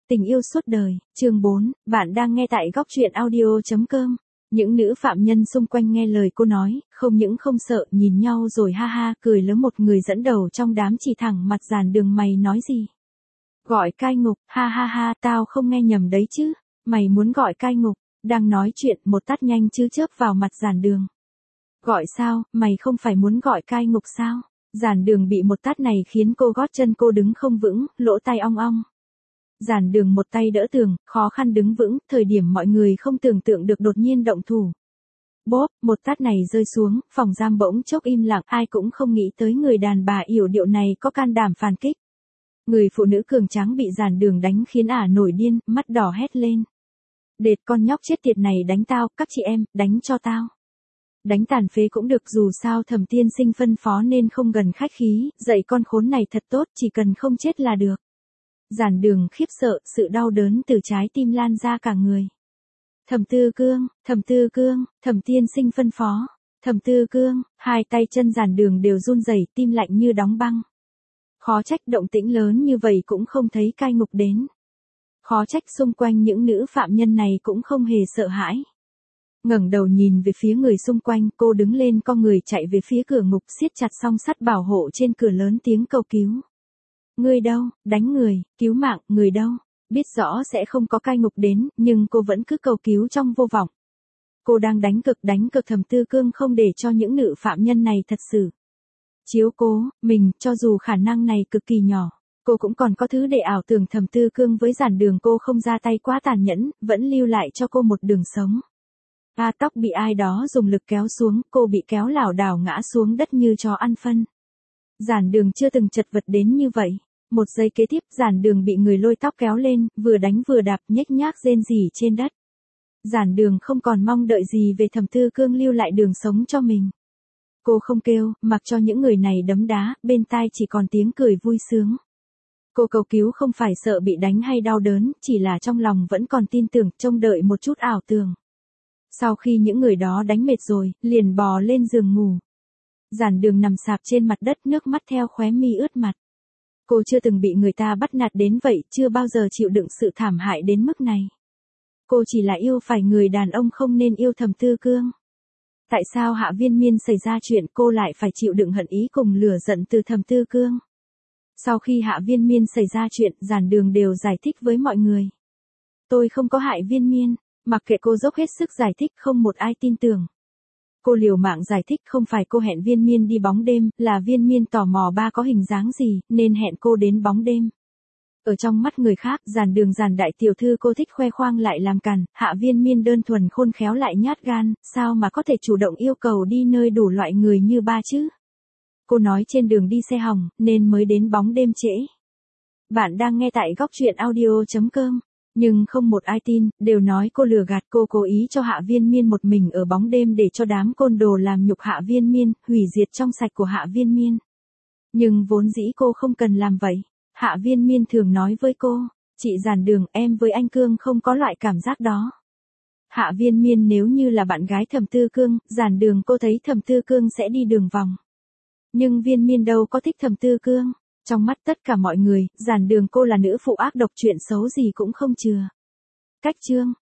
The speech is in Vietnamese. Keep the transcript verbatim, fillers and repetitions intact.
Tình yêu suốt đời, chương bốn, bạn đang nghe tại góc truyện audio chấm com. Những nữ phạm nhân xung quanh nghe lời cô nói, không những không sợ, nhìn nhau rồi ha ha, cười lớn. Một người dẫn đầu trong đám chỉ thẳng mặt Giản Đường, mày nói gì? Gọi cai ngục, ha ha ha, tao không nghe nhầm đấy chứ, mày muốn gọi cai ngục? Đang nói chuyện, một tát nhanh chứ chớp vào mặt Giản Đường. Gọi sao, mày không phải muốn gọi cai ngục sao? Giản Đường bị một tát này khiến cô gót chân cô đứng không vững, lỗ tai ong ong. Giản Đường một tay đỡ tường, khó khăn đứng vững, thời điểm mọi người không tưởng tượng được đột nhiên động thủ. Bốp, một tát này rơi xuống, phòng giam bỗng chốc im lặng, ai cũng không nghĩ tới người đàn bà yểu điệu này có can đảm phản kích. Người phụ nữ cường tráng bị Giản Đường đánh khiến ả nổi điên, mắt đỏ hét lên. Đệt, con nhóc chết tiệt này đánh tao, các chị em, đánh cho tao. Đánh tàn phế cũng được, dù sao Thẩm tiên sinh phân phó nên không gần khách khí, dạy con khốn này thật tốt, chỉ cần không chết là được. Giản Đường khiếp sợ, sự đau đớn từ trái tim lan ra cả người. Thẩm Tư Cương, Thẩm Tư Cương, Thẩm tiên sinh phân phó. Thẩm Tư Cương, hai tay chân Giản Đường đều run rẩy, tim lạnh như đóng băng. Khó trách động tĩnh lớn như vậy cũng không thấy cai ngục đến. Khó trách xung quanh những nữ phạm nhân này cũng không hề sợ hãi. Ngẩng đầu nhìn về phía người xung quanh, cô đứng lên co người chạy về phía cửa ngục, siết chặt song sắt bảo hộ trên cửa, lớn tiếng cầu cứu. Người đâu, đánh người, cứu mạng, người đâu? Biết rõ sẽ không có cai ngục đến, nhưng cô vẫn cứ cầu cứu trong vô vọng. Cô đang đánh cực đánh cực Thẩm Tư Cương không để cho những nữ phạm nhân này thật sự chiếu cố mình, cho dù khả năng này cực kỳ nhỏ. Cô cũng còn có thứ để ảo tưởng Thẩm Tư Cương với Giản Đường cô không ra tay quá tàn nhẫn, vẫn lưu lại cho cô một đường sống. A tóc bị ai đó dùng lực kéo xuống, cô bị kéo lảo đảo ngã xuống đất như chó ăn phân. Giản Đường chưa từng chật vật đến như vậy. Một giây kế tiếp, Giản Đường bị người lôi tóc kéo lên, vừa đánh vừa đạp, nhếch nhác rên rỉ trên đất. Giản Đường không còn mong đợi gì về Thẩm Tư Cương lưu lại đường sống cho mình. Cô không kêu, mặc cho những người này đấm đá, bên tai chỉ còn tiếng cười vui sướng. Cô cầu cứu không phải sợ bị đánh hay đau đớn, chỉ là trong lòng vẫn còn tin tưởng, trông đợi một chút ảo tưởng. Sau khi những người đó đánh mệt rồi, liền bò lên giường ngủ. Giản Đường nằm sạp trên mặt đất, nước mắt theo khóe mi ướt mặt. Cô chưa từng bị người ta bắt nạt đến vậy, chưa bao giờ chịu đựng sự thảm hại đến mức này. Cô chỉ là yêu phải người đàn ông, không nên yêu Thẩm Tư Cương. Tại sao Hạ Viên Miên xảy ra chuyện cô lại phải chịu đựng hận ý cùng lửa giận từ Thẩm Tư Cương? Sau khi Hạ Viên Miên xảy ra chuyện, Giản Đường đều giải thích với mọi người. Tôi không có hại Viên Miên, mặc kệ cô dốc hết sức giải thích không một ai tin tưởng. Cô liều mạng giải thích không phải cô hẹn Viên Miên đi bóng đêm, là Viên Miên tò mò ba có hình dáng gì, nên hẹn cô đến bóng đêm. Ở trong mắt người khác, Giản Đường Giản đại tiểu thư cô thích khoe khoang lại làm càn, Hạ Viên Miên đơn thuần khôn khéo lại nhát gan, sao mà có thể chủ động yêu cầu đi nơi đủ loại người như ba chứ? Cô nói trên đường đi xe hỏng, nên mới đến bóng đêm trễ. Bạn đang nghe tại góc truyện audio chấm com. Nhưng không một ai tin, đều nói cô lừa gạt, cô cố ý cho Hạ Viên Miên một mình ở bóng đêm để cho đám côn đồ làm nhục Hạ Viên Miên, hủy diệt trong sạch của Hạ Viên Miên. Nhưng vốn dĩ cô không cần làm vậy. Hạ Viên Miên thường nói với cô, chị Giản Đường, em với anh Cương không có loại cảm giác đó. Hạ Viên Miên nếu như là bạn gái Thẩm Tư Cương, Giản Đường cô thấy Thẩm Tư Cương sẽ đi đường vòng. Nhưng Viên Miên đâu có thích Thẩm Tư Cương. Trong mắt tất cả mọi người, Giản Đường cô là nữ phụ ác độc, chuyện xấu gì cũng không chừa. Cách chương,